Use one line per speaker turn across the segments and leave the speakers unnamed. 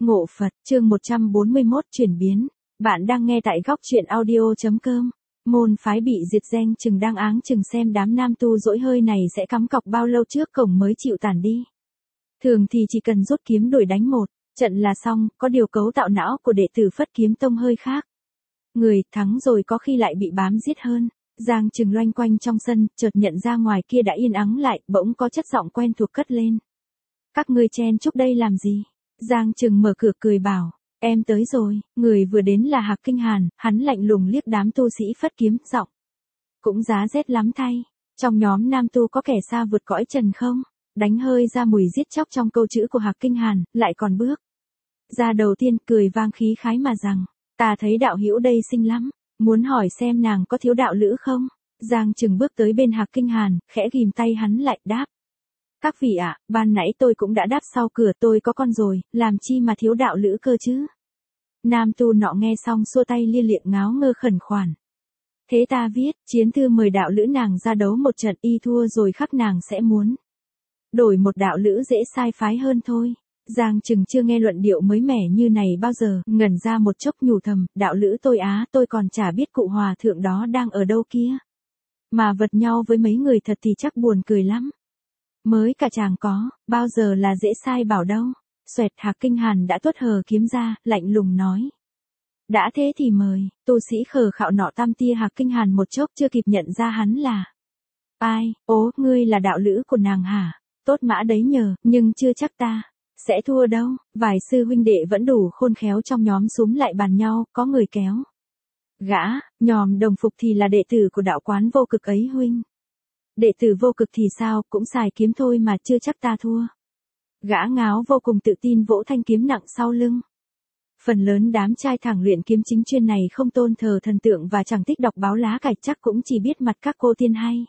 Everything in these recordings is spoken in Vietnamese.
Ngộ Phật, chương 141 chuyển biến. Bạn đang nghe tại góc truyện audio.com. Môn phái bị diệt danh chừng đang áng chừng xem đám nam tu dỗi hơi này sẽ cắm cọc bao lâu trước cổng mới chịu tản đi. Thường thì chỉ cần rút kiếm đuổi đánh một trận là xong, có điều cấu tạo não của đệ tử Phất Kiếm Tông hơi khác. Người thắng rồi có khi lại bị bám giết hơn. Giang Trừng loanh quanh trong sân, chợt nhận ra ngoài kia đã yên ắng lại, bỗng có chất giọng quen thuộc cất lên. Các ngươi chen chúc đây làm gì? Giang Trừng mở cửa cười bảo, em tới rồi. Người vừa đến là Hạc Kinh Hàn, hắn lạnh lùng liếc đám tu sĩ Phất Kiếm, giọng cũng giá rét lắm thay. Trong nhóm nam tu có kẻ xa vượt cõi trần không? Đánh hơi ra mùi giết chóc trong câu chữ của Hạc Kinh Hàn, lại còn bước ra đầu tiên, cười vang khí khái mà rằng, ta thấy đạo hữu đây xinh lắm, muốn hỏi xem nàng có thiếu đạo lữ không? Giang Trừng bước tới bên Hạc Kinh Hàn, khẽ ghim tay hắn lại, đáp. Các vị ạ, ban nãy tôi cũng đã đáp sau cửa, tôi có con rồi, làm chi mà thiếu đạo lữ cơ chứ? Nam tu nọ nghe xong xua tay lia lịa ngáo ngơ khẩn khoản. Thế ta viết, chiến thư mời đạo lữ nàng ra đấu một trận, y thua rồi khắc nàng sẽ muốn đổi một đạo lữ dễ sai phái hơn thôi. Giang Trừng chưa nghe luận điệu mới mẻ như này bao giờ, ngẩn ra một chốc nhủ thầm, đạo lữ tôi á, tôi còn chả biết cụ hòa thượng đó đang ở đâu kia. Mà vật nhau với mấy người thật thì chắc buồn cười lắm. Mới cả chàng có, bao giờ là dễ sai bảo đâu. Xoẹt, Hạc Kinh Hàn đã tuốt hờ kiếm ra, lạnh lùng nói. Đã thế thì mời. Tu sĩ khờ khạo nọ tam tia Hạc Kinh Hàn một chốc chưa kịp nhận ra hắn là ai. Ố, ngươi là đạo lữ của nàng hả? Tốt mã đấy nhờ, nhưng chưa chắc ta sẽ thua đâu. Vài sư huynh đệ vẫn đủ khôn khéo trong nhóm xúm lại bàn nhau, có người kéo gã, nhòm đồng phục thì là đệ tử của đạo quán Vô Cực ấy huynh. Đệ tử Vô Cực thì sao, cũng xài kiếm thôi mà chưa chắc ta thua. Gã ngáo vô cùng tự tin vỗ thanh kiếm nặng sau lưng. Phần lớn đám trai thẳng luyện kiếm chính chuyên này không tôn thờ thần tượng và chẳng thích đọc báo lá cải, chắc cũng chỉ biết mặt các cô tiên hay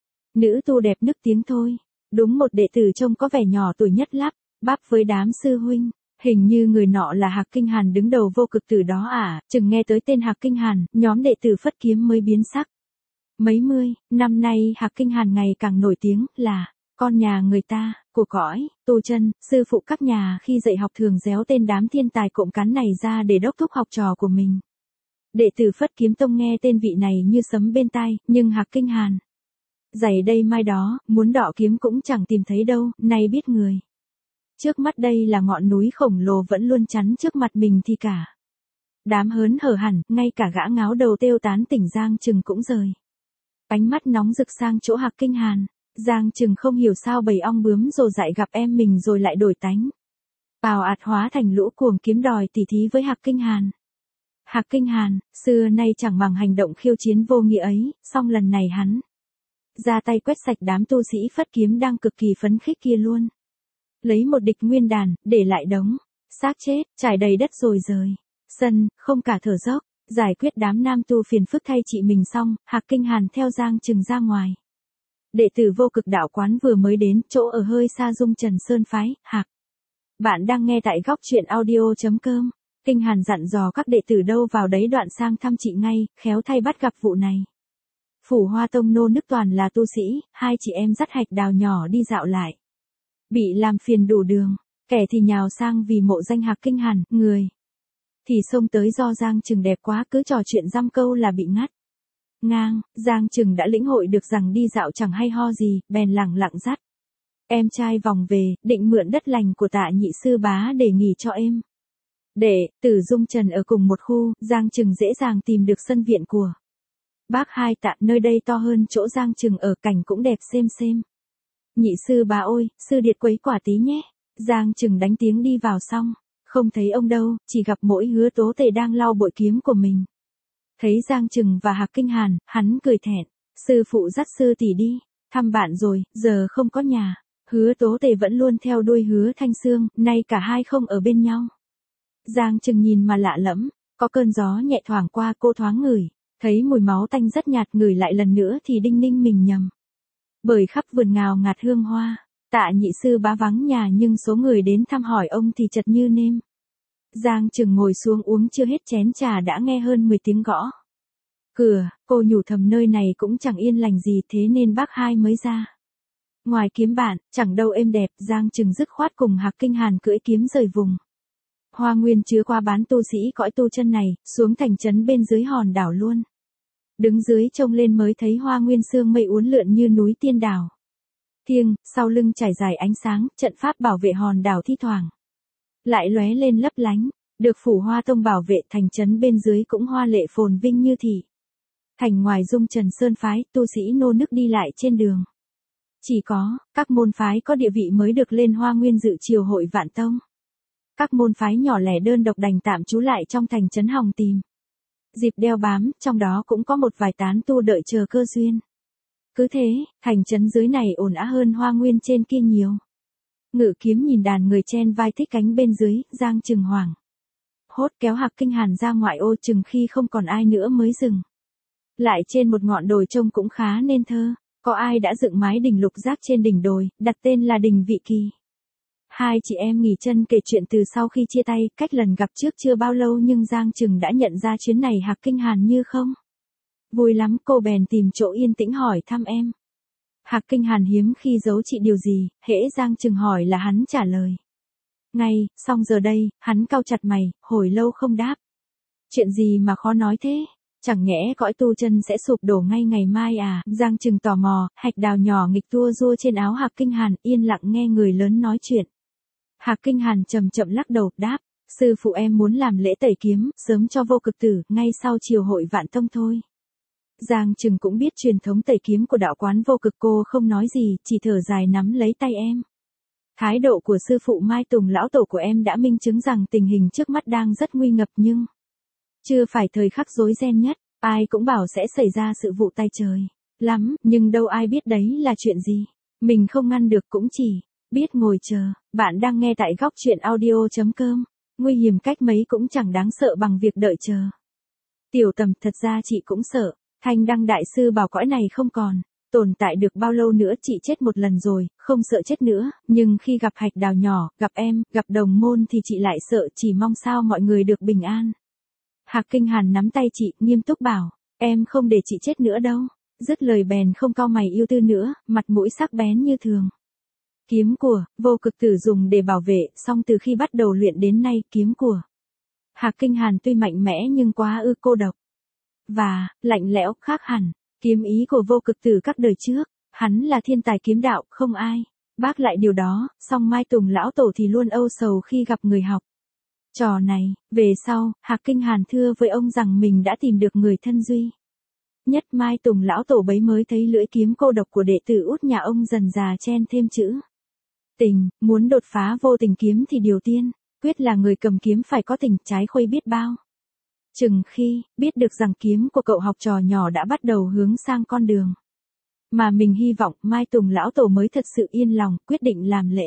nữ tu đẹp nức tiếng thôi. Đúng một đệ tử trông có vẻ nhỏ tuổi nhất lắp bắp với đám sư huynh. Hình như người nọ là Hạc Kinh Hàn đứng đầu Vô Cực từ đó à? Chừng nghe tới tên Hạc Kinh Hàn, nhóm đệ tử Phất Kiếm mới biến sắc. Mấy mươi năm nay Hạc Kinh Hàn ngày càng nổi tiếng là con nhà người ta, của cõi, tu chân, sư phụ các nhà khi dạy học thường réo tên đám thiên tài cộm cán này ra để đốc thúc học trò của mình. Đệ tử Phất Kiếm Tông nghe tên vị này như sấm bên tai, nhưng Hạc Kinh Hàn giày đây mai đó, muốn đọ kiếm cũng chẳng tìm thấy đâu, nay biết người trước mắt đây là ngọn núi khổng lồ vẫn luôn chắn trước mặt mình thì cả đám hớn hở hẳn, ngay cả gã ngáo đầu têu tán tỉnh Giang Trừng cũng rời ánh mắt nóng rực sang chỗ Hạc Kinh Hàn. Giang Trừng không hiểu sao bầy ong bướm rồ dại gặp em mình rồi lại đổi tánh. Bào ạt hóa thành lũ cuồng kiếm đòi tỉ thí với Hạc Kinh Hàn. Hạc Kinh Hàn, xưa nay chẳng màng hành động khiêu chiến vô nghĩa ấy, song lần này hắn ra tay quét sạch đám tu sĩ Phất Kiếm đang cực kỳ phấn khích kia luôn. Lấy một địch nguyên đàn, để lại đống xác chết, trải đầy đất rồi rời sân, không cả thở dốc. Giải quyết đám nam tu phiền phức thay chị mình xong, Hạc Kinh Hàn theo Giang Trừng ra ngoài. Đệ tử Vô Cực đạo quán vừa mới đến, chỗ ở hơi xa Dung Trần Sơn phái, Hạc. Bạn đang nghe tại góc truyện audio.com. Kinh Hàn dặn dò các đệ tử đâu vào đấy đoạn sang thăm chị ngay, khéo thay bắt gặp vụ này. Phủ Hoa Tông nô nức toàn là tu sĩ, hai chị em dắt Hạch Đào nhỏ đi dạo lại. Bị làm phiền đủ đường, kẻ thì nhào sang vì mộ danh Hạc Kinh Hàn, người thì xông tới do Giang Trừng đẹp quá, cứ trò chuyện dăm câu là bị ngắt ngang. Giang Trừng đã lĩnh hội được rằng đi dạo chẳng hay ho gì, bèn lẳng lặng dắt em trai vòng về, định mượn đất lành của Tạ nhị sư bá để nghỉ cho em. Đệ tử Dung Trần ở cùng một khu, Giang Trừng dễ dàng tìm được sân viện của bác hai Tạ, nơi đây to hơn chỗ Giang Trừng ở, cảnh cũng đẹp xem. Nhị sư bá ơi, sư điệt quấy quả tí nhé. Giang Trừng đánh tiếng đi vào xong, không thấy ông đâu, chỉ gặp mỗi Hứa Tố Tề đang lau bội kiếm của mình. Thấy Giang Trừng và Hạc Kinh Hàn, hắn cười thẹn. Sư phụ dắt sư tỷ đi, thăm bạn rồi, giờ không có nhà. Hứa Tố Tề vẫn luôn theo đuôi Hứa Thanh Sương, nay cả hai không ở bên nhau. Giang Trừng nhìn mà lạ lẫm, có cơn gió nhẹ thoảng qua, cô thoáng ngửi, thấy mùi máu tanh rất nhạt, ngửi lại lần nữa thì đinh ninh mình nhầm. Bởi khắp vườn ngào ngạt hương hoa, Tạ nhị sư bá vắng nhà nhưng số người đến thăm hỏi ông thì chật như nêm. Giang Trừng ngồi xuống uống chưa hết chén trà đã nghe hơn 10 tiếng gõ cửa, cô nhủ thầm nơi này cũng chẳng yên lành gì, thế nên bác hai mới ra ngoài kiếm bạn, chẳng đâu êm đẹp. Giang Trừng dứt khoát cùng Hạc Kinh Hàn cưỡi kiếm rời vùng Hoa nguyên chứa qua bán tu sĩ cõi tu chân này, xuống thành trấn bên dưới hòn đảo luôn. Đứng dưới trông lên mới thấy hoa nguyên sương mây uốn lượn như núi tiên đảo. Thiêng, sau lưng trải dài ánh sáng, trận pháp bảo vệ hòn đảo thi thoảng lại lóe lên lấp lánh, được phủ hoa tông bảo vệ, thành trấn bên dưới cũng hoa lệ phồn vinh như thị. Thành ngoài dung trần sơn phái, tu sĩ nô nức đi lại trên đường. Chỉ có, các môn phái có địa vị mới được lên hoa nguyên dự triều hội vạn tông. Các môn phái nhỏ lẻ đơn độc đành tạm trú lại trong thành trấn hòng tìm dịp đeo bám, trong đó cũng có một vài tán tu đợi chờ cơ duyên. Cứ thế, thành trấn dưới này ồn ào hơn hoa nguyên trên kia nhiều. Ngự kiếm nhìn đàn người chen vai thích cánh bên dưới, Giang Trừng hoảng hốt kéo Hạc Kinh Hàn ra ngoại ô chừng khi không còn ai nữa mới dừng lại trên một ngọn đồi trông cũng khá nên thơ. Có ai đã dựng mái đình lục giác trên đỉnh đồi, đặt tên là đình Vị Kỳ. Hai chị em nghỉ chân kể chuyện từ sau khi chia tay, cách lần gặp trước chưa bao lâu nhưng Giang Trừng đã nhận ra chuyến này Hạc Kinh Hàn như không vui lắm, cô bèn tìm chỗ yên tĩnh hỏi thăm em. Hạc Kinh Hàn hiếm khi giấu chị điều gì, hễ Giang Trừng hỏi là hắn trả lời ngay, xong giờ đây, hắn cau chặt mày, hồi lâu không đáp. Chuyện gì mà khó nói thế? Chẳng nhẽ cõi tu chân sẽ sụp đổ ngay ngày mai à? Giang Trừng tò mò, hạch đào nhỏ nghịch tua rua trên áo Hạc Kinh Hàn, yên lặng nghe người lớn nói chuyện. Hạc Kinh Hàn chậm chậm lắc đầu, đáp, sư phụ em muốn làm lễ tẩy kiếm, sớm cho vô cực tử, ngay sau triều hội vạn tông thôi. Giang Trừng cũng biết truyền thống tẩy kiếm của đạo quán vô cực, cô không nói gì, chỉ thở dài nắm lấy tay em. Thái độ của sư phụ Mai Tùng lão tổ của em đã minh chứng rằng tình hình trước mắt đang rất nguy ngập nhưng chưa phải thời khắc rối ren nhất, ai cũng bảo sẽ xảy ra sự vụ tay trời lắm, nhưng đâu ai biết đấy là chuyện gì. Mình không ngăn được cũng chỉ biết ngồi chờ. Bạn đang nghe tại góc truyện audio.com. Nguy hiểm cách mấy cũng chẳng đáng sợ bằng việc đợi chờ. Tiểu Tầm, thật ra chị cũng sợ. Thanh Đăng đại sư bảo cõi này không còn tồn tại được bao lâu nữa, chị chết một lần rồi, không sợ chết nữa, nhưng khi gặp hạch đào nhỏ, gặp em, gặp đồng môn thì chị lại sợ, chỉ mong sao mọi người được bình an. Hạc Kinh Hàn nắm tay chị, nghiêm túc bảo, em không để chị chết nữa đâu. Dứt lời bèn không cau mày yêu tư nữa, mặt mũi sắc bén như thường. Kiếm của vô cực tử dùng để bảo vệ, song từ khi bắt đầu luyện đến nay, kiếm của Hạc Kinh Hàn tuy mạnh mẽ nhưng quá cô độc và lạnh lẽo, khác hẳn kiếm ý của vô cực tử các đời trước. Hắn là thiên tài kiếm đạo, không ai bác lại điều đó, song Mai Tùng lão tổ thì luôn âu sầu khi gặp người học trò này. Về sau, Hạc Kinh Hàn thưa với ông rằng mình đã tìm được người thân duy nhất. Mai Tùng lão tổ bấy mới thấy lưỡi kiếm cô độc của đệ tử út nhà ông dần dà chen thêm chữ tình. Muốn đột phá vô tình kiếm thì điều tiên quyết là người cầm kiếm phải có tình, trái khuây biết bao. Chừng khi biết được rằng kiếm của cậu học trò nhỏ đã bắt đầu hướng sang con đường mà mình hy vọng, Mai Tùng lão tổ mới thật sự yên lòng, quyết định làm lễ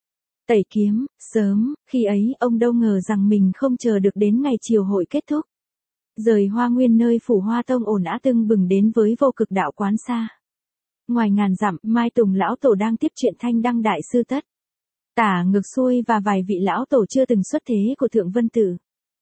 tẩy kiếm. Sớm khi ấy, ông đâu ngờ rằng mình không chờ được đến ngày triều hội kết thúc, rời hoa nguyên nơi phủ hoa tông ồn ào tưng bừng đến với vô cực đạo quán xa ngoài ngàn dặm. Mai Tùng lão tổ đang tiếp chuyện Thanh Đăng đại sư tất tả ngược xuôi và vài vị lão tổ chưa từng xuất thế của Thượng Vân Tử.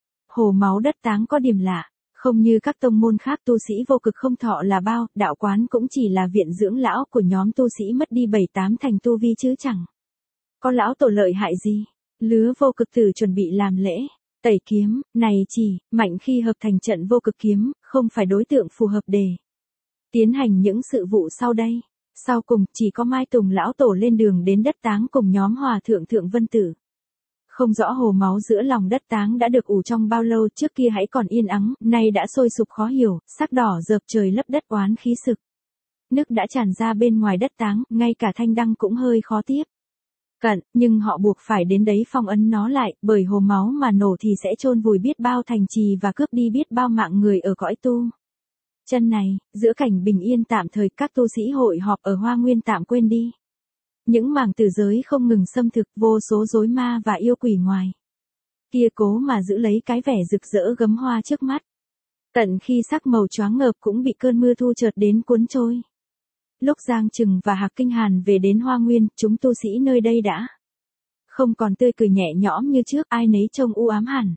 Hồ máu đất táng có điểm lạ, không như các tông môn khác tu sĩ vô cực không thọ là bao, đạo quán cũng chỉ là viện dưỡng lão của nhóm tu sĩ mất đi 7-8 thành tu vi chứ chẳng có lão tổ lợi hại gì. Lứa vô cực tử chuẩn bị làm lễ tẩy kiếm này chỉ mạnh khi hợp thành trận vô cực kiếm, không phải đối tượng phù hợp để tiến hành những sự vụ sau đây. Sau cùng, chỉ có Mai Tùng lão tổ lên đường đến đất táng cùng nhóm hòa thượng Thượng Vân Tử. Không rõ hồ máu giữa lòng đất táng đã được ủ trong bao lâu, trước kia hãy còn yên ắng, nay đã sôi sục khó hiểu, sắc đỏ rợp trời lấp đất, oán khí sực nức đã tràn ra bên ngoài đất táng, ngay cả Thanh Đăng cũng hơi khó tiếp cận, nhưng họ buộc phải đến đấy phong ấn nó lại, bởi hồ máu mà nổ thì sẽ chôn vùi biết bao thành trì và cướp đi biết bao mạng người ở cõi tu chân này. Giữa cảnh bình yên tạm thời, các tu sĩ hội họp ở Hoa Nguyên tạm quên đi những mảng tử giới không ngừng xâm thực, vô số rối ma và yêu quỷ ngoài kia cố mà giữ lấy cái vẻ rực rỡ gấm hoa trước mắt, tận khi sắc màu choáng ngợp cũng bị cơn mưa thu chợt đến cuốn trôi. Lúc Giang Trừng và Hạc Kinh Hàn về đến Hoa Nguyên, chúng tu sĩ nơi đây đã không còn tươi cười nhẹ nhõm như trước, ai nấy trông u ám hẳn.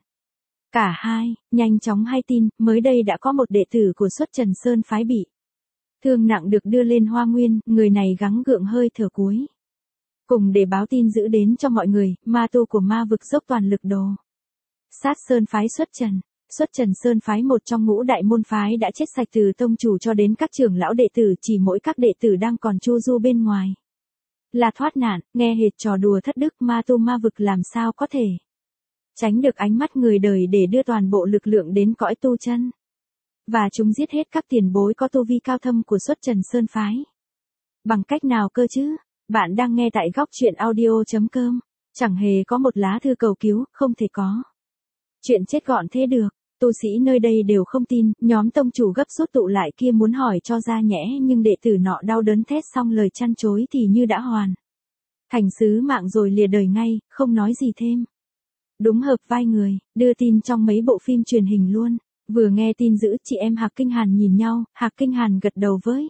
Cả hai nhanh chóng hay tin, mới đây đã có một đệ tử của Xuất Trần Sơn phái bị thương nặng được đưa lên Hoa Nguyên, người này gắng gượng hơi thở cuối cùng để báo tin dữ đến cho mọi người. Ma tu của ma vực dốc toàn lực đồ Sát Sơn phái Xuất Trần. Xuất Trần Sơn phái một trong ngũ đại môn phái đã chết sạch từ tông chủ cho đến các trưởng lão đệ tử, chỉ mỗi các đệ tử đang còn chu du bên ngoài là thoát nạn, nghe hệt trò đùa thất đức, ma tu ma vực làm sao có thể tránh được ánh mắt người đời để đưa toàn bộ lực lượng đến cõi tu chân. Và chúng giết hết các tiền bối có tu vi cao thâm của Xuất Trần Sơn phái. Bằng cách nào cơ chứ? Bạn đang nghe tại góc truyện audio.com. Chẳng hề có một lá thư cầu cứu, không thể có chuyện chết gọn thế được. Tu sĩ nơi đây đều không tin, nhóm tông chủ gấp rút tụ lại kia muốn hỏi cho ra nhẽ, nhưng đệ tử nọ đau đớn thét xong lời chăn chối thì như đã hoàn thành sứ mạng rồi lìa đời ngay, không nói gì thêm. Đúng hợp vai người, đưa tin trong mấy bộ phim truyền hình luôn. Vừa nghe tin dữ, chị em Hạc Kinh Hàn nhìn nhau, Hạc Kinh Hàn gật đầu với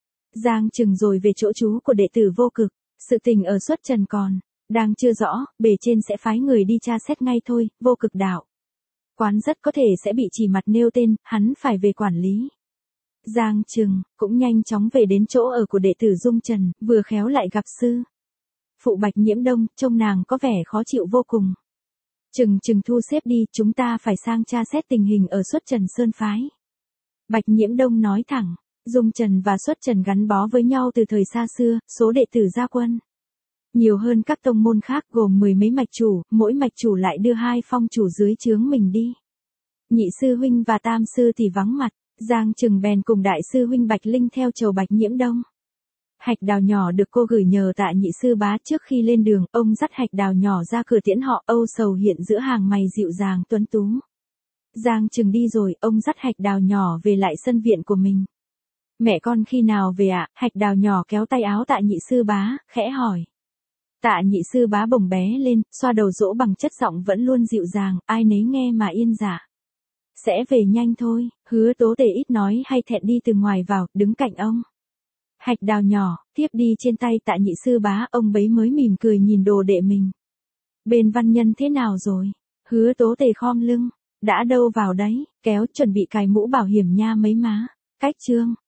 Giang Trừng rồi về chỗ trú của đệ tử Vô Cực. Sự tình ở Xuất Trần còn đang chưa rõ, bề trên sẽ phái người đi tra xét ngay thôi. Vô Cực đạo quán rất có thể sẽ bị chỉ mặt nêu tên, hắn phải về quản lý. Giang Trừng cũng nhanh chóng về đến chỗ ở của đệ tử Dung Trần, vừa khéo lại gặp sư phụ Bạch Nhiễm Đông, trông nàng có vẻ khó chịu vô cùng. Trừng thu xếp đi, chúng ta phải sang tra xét tình hình ở Xuất Trần Sơn phái. Bạch Nhiễm Đông nói thẳng, Dung Trần và Xuất Trần gắn bó với nhau từ thời xa xưa, số đệ tử gia quân nhiều hơn các tông môn khác, gồm 10 mấy mạch chủ, mỗi mạch chủ lại đưa 2 phong chủ dưới trướng mình đi. Nhị sư huynh và tam sư thì vắng mặt, Giang Trừng bèn cùng đại sư huynh Bạch Linh theo chầu Bạch Nhiễm Đông. Hạch Đào nhỏ được cô gửi nhờ tại nhị sư bá, trước khi lên đường, ông dắt Hạch Đào nhỏ ra cửa tiễn họ, âu sầu hiện giữa hàng mày dịu dàng tuấn tú. Giang Trừng đi rồi, ông dắt Hạch Đào nhỏ về lại sân viện của mình. Mẹ con khi nào về ạ? Hạch Đào nhỏ kéo tay áo Tạ nhị sư bá, khẽ hỏi. Tạ nhị sư bá bồng bé lên, xoa đầu dỗ bằng chất giọng vẫn luôn dịu dàng, ai nấy nghe mà yên dạ. Sẽ về nhanh thôi. Hứa Tố Tề ít nói hay thẹn đi từ ngoài vào, đứng cạnh ông. Hạch Đào nhỏ, tiếp đi trên tay Tạ nhị sư bá, ông bấy mới mỉm cười nhìn đồ đệ mình. Bên văn nhân thế nào rồi? Hứa Tố Tề khom lưng, đã đâu vào đấy, kéo chuẩn bị cài mũ bảo hiểm nha mấy má. Cách chương